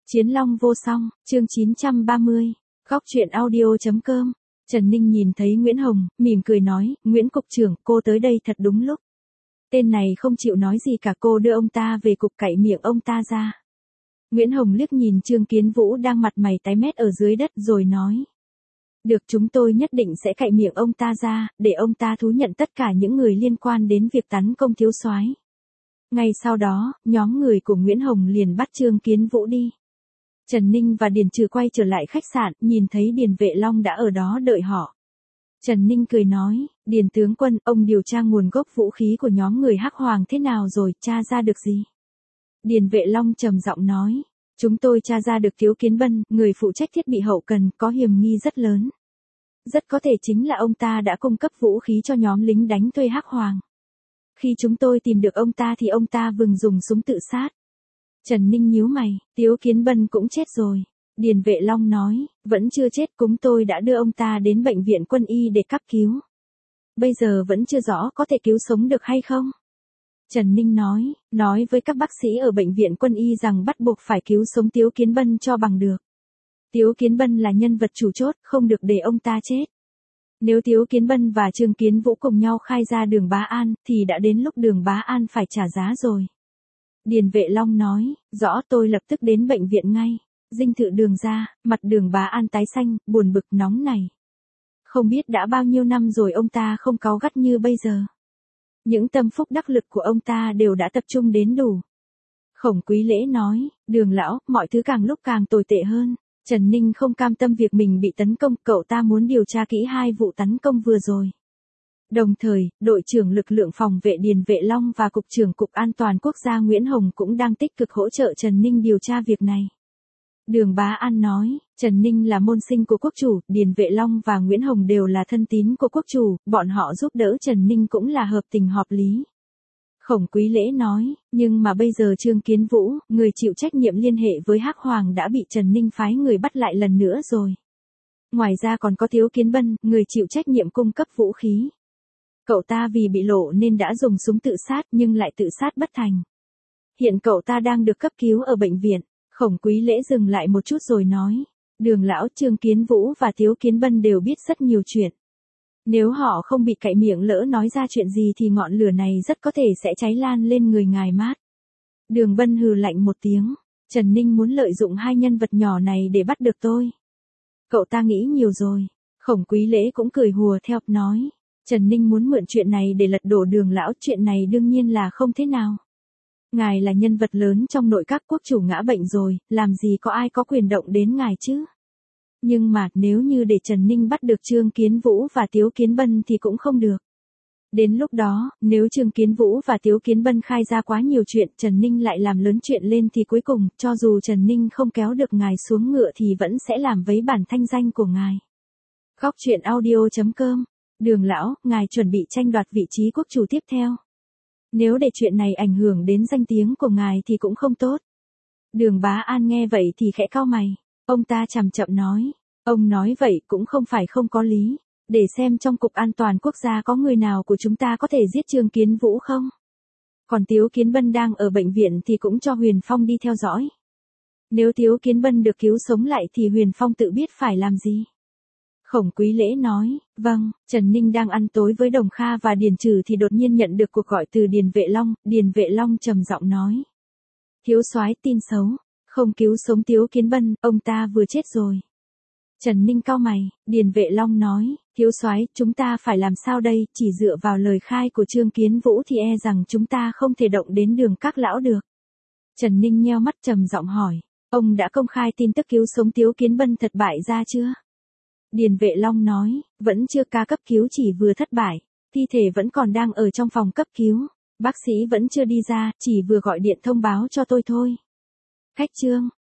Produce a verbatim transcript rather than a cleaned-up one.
Chiến Long vô song, chương chín trăm ba mươi, góc truyện audio.com. Trần Ninh nhìn thấy Nguyễn Hồng, mỉm cười nói, Nguyễn Cục trưởng, cô tới đây thật đúng lúc. Tên này không chịu nói gì cả, cô đưa ông ta về cục cậy miệng ông ta ra. Nguyễn Hồng liếc nhìn Trương Kiến Vũ đang mặt mày tái mét ở dưới đất rồi nói. Được, chúng tôi nhất định sẽ cậy miệng ông ta ra, để ông ta thú nhận tất cả những người liên quan đến việc tấn công thiếu soái. Ngay sau đó, nhóm người của Nguyễn Hồng liền bắt Trương Kiến Vũ đi. Trần Ninh và Điền Trừ quay trở lại khách sạn, nhìn thấy Điền Vệ Long đã ở đó đợi họ. Trần Ninh cười nói, Điền tướng quân, ông điều tra nguồn gốc vũ khí của nhóm người Hắc Hoàng thế nào rồi, tra ra được gì? Điền Vệ Long trầm giọng nói, chúng tôi tra ra được Tiếu Kiến Bân, người phụ trách thiết bị hậu cần, có hiểm nghi rất lớn. Rất có thể chính là ông ta đã cung cấp vũ khí cho nhóm lính đánh thuê Hắc Hoàng. Khi chúng tôi tìm được ông ta thì ông ta vừng dùng súng tự sát. Trần Ninh nhíu mày, Tiếu Kiến Bân cũng chết rồi. Điền Vệ Long nói, vẫn chưa chết, chúng tôi đã đưa ông ta đến bệnh viện quân y để cấp cứu. Bây giờ vẫn chưa rõ có thể cứu sống được hay không. Trần Ninh nói, nói với các bác sĩ ở bệnh viện quân y rằng bắt buộc phải cứu sống Tiếu Kiến Bân cho bằng được. Tiếu Kiến Bân là nhân vật chủ chốt, không được để ông ta chết. Nếu Tiếu Kiến Bân và Trương Kiến Vũ cùng nhau khai ra Đường Bá An, thì đã đến lúc Đường Bá An phải trả giá rồi. Điền Vệ Long nói, rõ, tôi lập tức đến bệnh viện ngay. Dinh thự Đường ra, mặt Đường Bá An tái xanh, buồn bực nóng này. Không biết đã bao nhiêu năm rồi ông ta không cáu gắt như bây giờ. Những tâm phúc đắc lực của ông ta đều đã tập trung đến đủ. Khổng Quý Lễ nói, Đường lão, mọi thứ càng lúc càng tồi tệ hơn. Trần Ninh không cam tâm việc mình bị tấn công, cậu ta muốn điều tra kỹ hai vụ tấn công vừa rồi. Đồng thời, đội trưởng lực lượng phòng vệ Điền Vệ Long và Cục trưởng Cục An toàn Quốc gia Nguyễn Hồng cũng đang tích cực hỗ trợ Trần Ninh điều tra việc này. Đường Bá An nói, Trần Ninh là môn sinh của quốc chủ, Điền Vệ Long và Nguyễn Hồng đều là thân tín của quốc chủ, bọn họ giúp đỡ Trần Ninh cũng là hợp tình hợp lý. Khổng Quý Lễ nói, nhưng mà bây giờ Trương Kiến Vũ, người chịu trách nhiệm liên hệ với Hắc Hoàng đã bị Trần Ninh phái người bắt lại lần nữa rồi. Ngoài ra còn có Tiếu Kiến Bân, người chịu trách nhiệm cung cấp vũ khí. Cậu ta vì bị lộ nên đã dùng súng tự sát nhưng lại tự sát bất thành. Hiện cậu ta đang được cấp cứu ở bệnh viện. Khổng Quý Lễ dừng lại một chút rồi nói, Đường lão, Trương Kiến Vũ và Tiếu Kiến Bân đều biết rất nhiều chuyện. Nếu họ không bị cậy miệng lỡ nói ra chuyện gì thì ngọn lửa này rất có thể sẽ cháy lan lên người ngài mát. Đường Bân hừ lạnh một tiếng, Trần Ninh muốn lợi dụng hai nhân vật nhỏ này để bắt được tôi. Cậu ta nghĩ nhiều rồi. Khổng Quý Lễ cũng cười hùa theo, nói, Trần Ninh muốn mượn chuyện này để lật đổ Đường lão, chuyện này đương nhiên là không thế nào. Ngài là nhân vật lớn trong nội các, quốc chủ ngã bệnh rồi, làm gì có ai có quyền động đến ngài chứ. Nhưng mà, nếu như để Trần Ninh bắt được Trương Kiến Vũ và Tiếu Kiến Bân thì cũng không được. Đến lúc đó, nếu Trương Kiến Vũ và Tiếu Kiến Bân khai ra quá nhiều chuyện, Trần Ninh lại làm lớn chuyện lên thì cuối cùng, cho dù Trần Ninh không kéo được ngài xuống ngựa thì vẫn sẽ làm vấy bản thanh danh của ngài. Góc truyện audio.com. Đường lão, ngài chuẩn bị tranh đoạt vị trí quốc chủ tiếp theo. Nếu để chuyện này ảnh hưởng đến danh tiếng của ngài thì cũng không tốt. Đường Bá An nghe vậy thì khẽ cau mày. Ông ta chậm chậm nói. Ông nói vậy cũng không phải không có lý. Để xem trong Cục An toàn Quốc gia có người nào của chúng ta có thể giết Trương Kiến Vũ không? Còn Tiếu Kiến Bân đang ở bệnh viện thì cũng cho Huyền Phong đi theo dõi. Nếu Tiếu Kiến Bân được cứu sống lại thì Huyền Phong tự biết phải làm gì. Khổng Quý Lễ nói, vâng. Trần Ninh đang ăn tối với Đồng Kha và Điền Trừ thì đột nhiên nhận được cuộc gọi từ Điền Vệ Long. Điền Vệ Long trầm giọng nói, thiếu soái, tin xấu, không cứu sống Tiếu Kiến Bân, ông ta vừa chết rồi. Trần Ninh cau mày. Điền Vệ Long nói, thiếu soái, chúng ta phải làm sao đây, chỉ dựa vào lời khai của Trương Kiến Vũ thì e rằng chúng ta không thể động đến Đường các lão được. Trần Ninh nheo mắt trầm giọng hỏi, ông đã công khai tin tức cứu sống Tiếu Kiến Bân thất bại ra chưa? Điền Vệ Long nói, vẫn chưa, ca cấp cứu chỉ vừa thất bại, thi thể vẫn còn đang ở trong phòng cấp cứu, bác sĩ vẫn chưa đi ra, chỉ vừa gọi điện thông báo cho tôi thôi. Cách chương.